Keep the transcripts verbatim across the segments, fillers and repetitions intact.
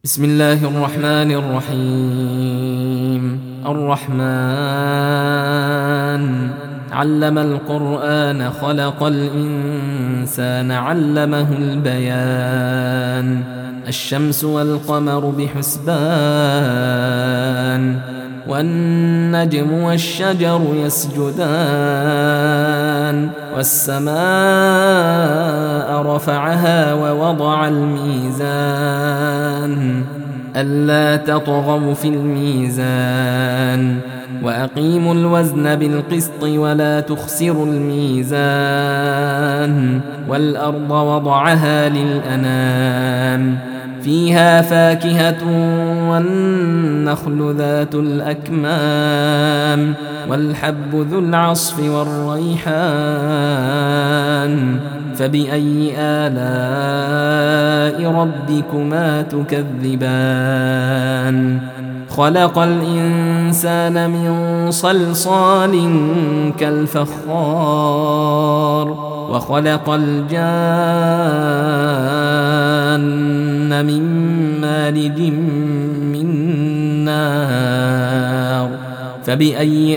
بسم الله الرحمن الرحيم. الرحمن علم القرآن خلق الإنسان علمه البيان. الشمس والقمر بحسبان والنجم والشجر يسجدان والسماء رفعها ووضع الميزان ألا تطغوا في الميزان وأقيموا الوزن بالقسط ولا تخسروا الميزان والأرض وضعها للأنام فيها فاكهة والنخل ذات الأكمام والحب ذو العصف والريحان فبأي آلاء ربكما تكذبان خلق الإنسان من صلصال كالفخار وخلق الجان من مارج من نار فبأي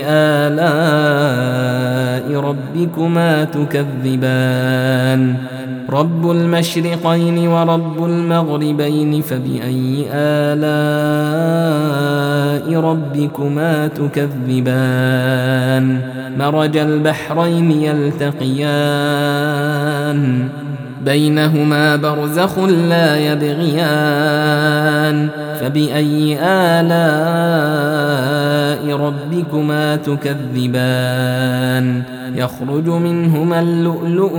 آلاء ربكما تكذبان رب المشرقين ورب المغربين فبأي آلاء ربكما تكذبان مرج البحرين يلتقيان بينهما برزخ لا يبغيان فبأي آلاء ربكما تكذبان يخرج منهما اللؤلؤ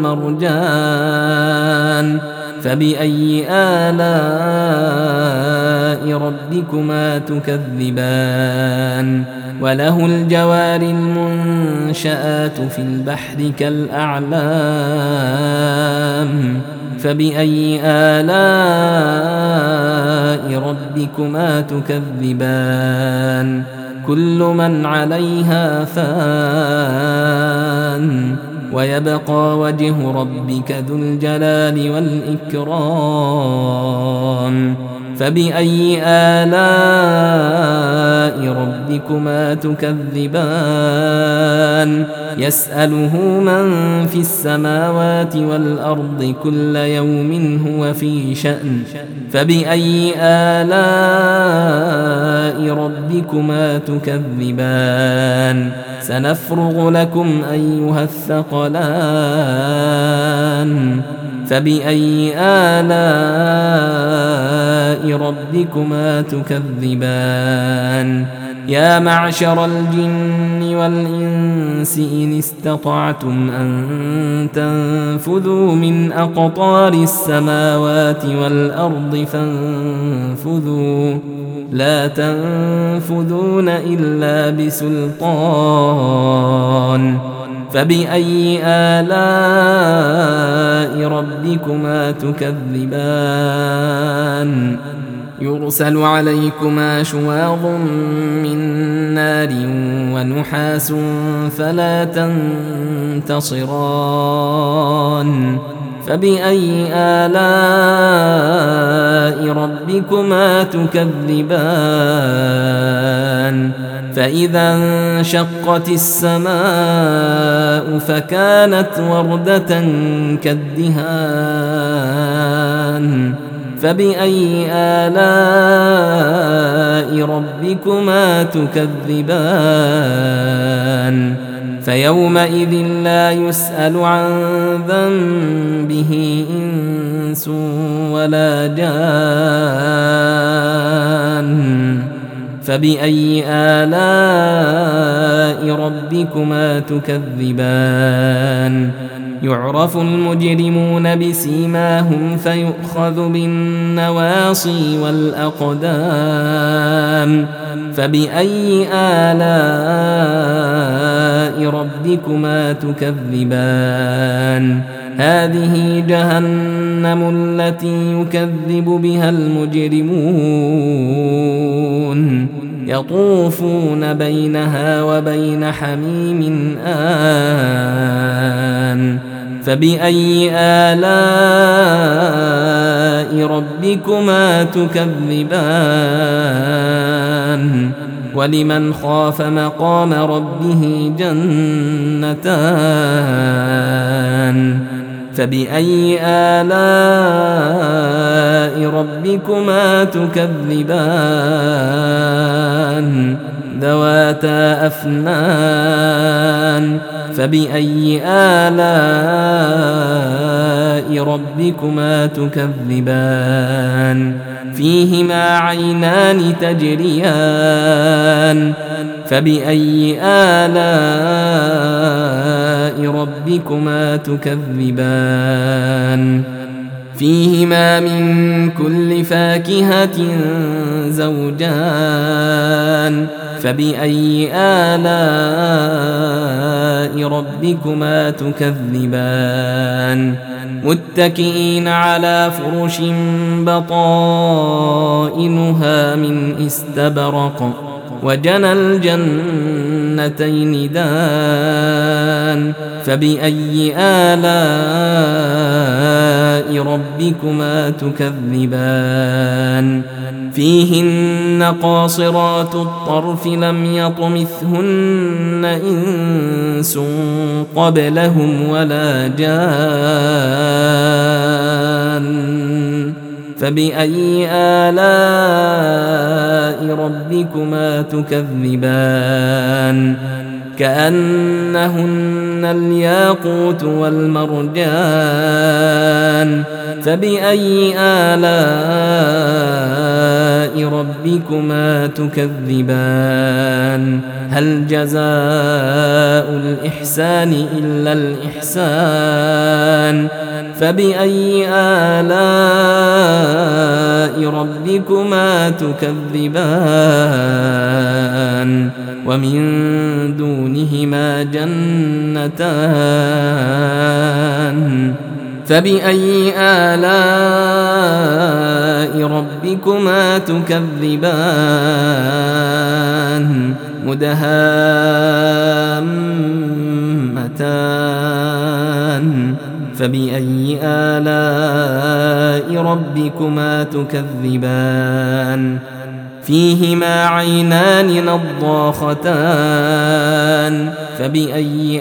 والمرجان فبأي آلاء ربكما تكذبان وله الجوار المنشآت في البحر كالأعلام فبأي آلاء ربكما تكذبان كل من عليها فان ويبقى وجه ربك ذو الجلال والإكرام فبأي آلاء ربكما تكذبان يسأله من في السماوات والأرض كل يوم هو في شأن فبأي آلاء ربكما تكذبان سنفرغ لكم أيها الثقلان فبأي آلاء ربكما تكذبان يا معشر الجن والإنس إن استطعتم أن تنفذوا من أقطار السماوات والأرض فانفذوا لا تنفذون إلا بسلطان فبأي آلاء ربكما تكذبان يرسل عليكما شواظ من نار ونحاس فلا تنتصران فبأي آلاء ربكما تكذبان فإذا انشقت السماء فكانت وردة كالدهان فبأي آلاء ربكما تكذبان فيومئذ لا يسأل عن ذنبه إنس ولا جان فبأي آلاء ربكما تكذبان يعرف المجرمون بسيماهم فيؤخذ بالنواصي والأقدام فبأي آلاء ربكما تكذبان هذه جهنم التي يكذب بها المجرمون يطوفون بينها وبين حميم آن فبأي آلاء ربكما تكذبان ولمن خاف مقام ربه جنتان فبأي آلاء ربكما تكذبان ذواتا أفنان فبأي آلاء ربكما تكذبان فيهما عينان تجريان فبأي آلاء ربكما تكذبان فيهما من كل فاكهة زوجان فبأي آلاء ربكما تكذبان متكئين على فرش بطائنها من استبرق وجنى الجنتين دان فبأي آلاء ربكما تكذبان فيهن قاصرات الطرف لم يطمثهن إنس قبلهم ولا جان فبأي آلاء ربكما تكذبان كأنهن الياقوت والمرجان فبأي آلاء ربكما تكذبان هل جزاء الإحسان إلا الإحسان فبأي آلاء ربكما تكذبان ومن دونهما جنتان فبأي آلاء ربكما تكذبان مدهامتان فبأي آلاء ربكما تكذبان فيهما عينان نضاختان فبأي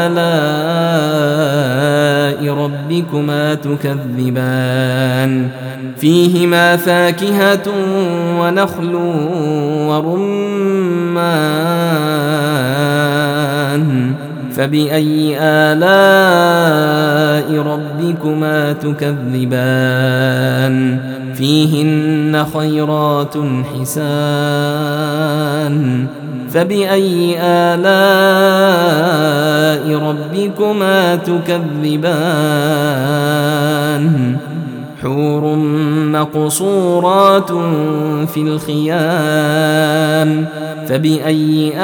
آلاء ربكما تكذبان فيهما فاكهة ونخل ورمان فبأي آلاء ربكما تكذبان فيهن خيرات حسان فبأي آلاء ربكما تكذبان حور مقصورات في الخيام فبأي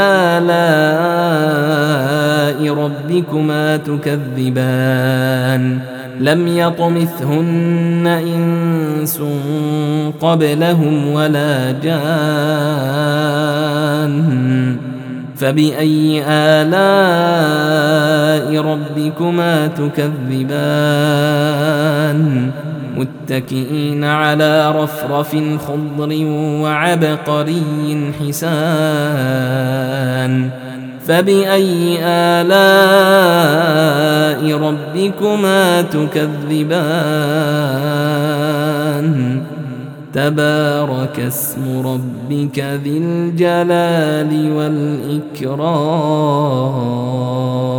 آلاء ربكما تكذبان لم يطمثهن إنس قبلهم ولا جان فبأي آلاء ربكما تكذبان متكئين على رفرف خضر وعبقري حسان فبأي آلاء ربكما تكذبان تبارك اسم ربك ذي الجلال والإكرام.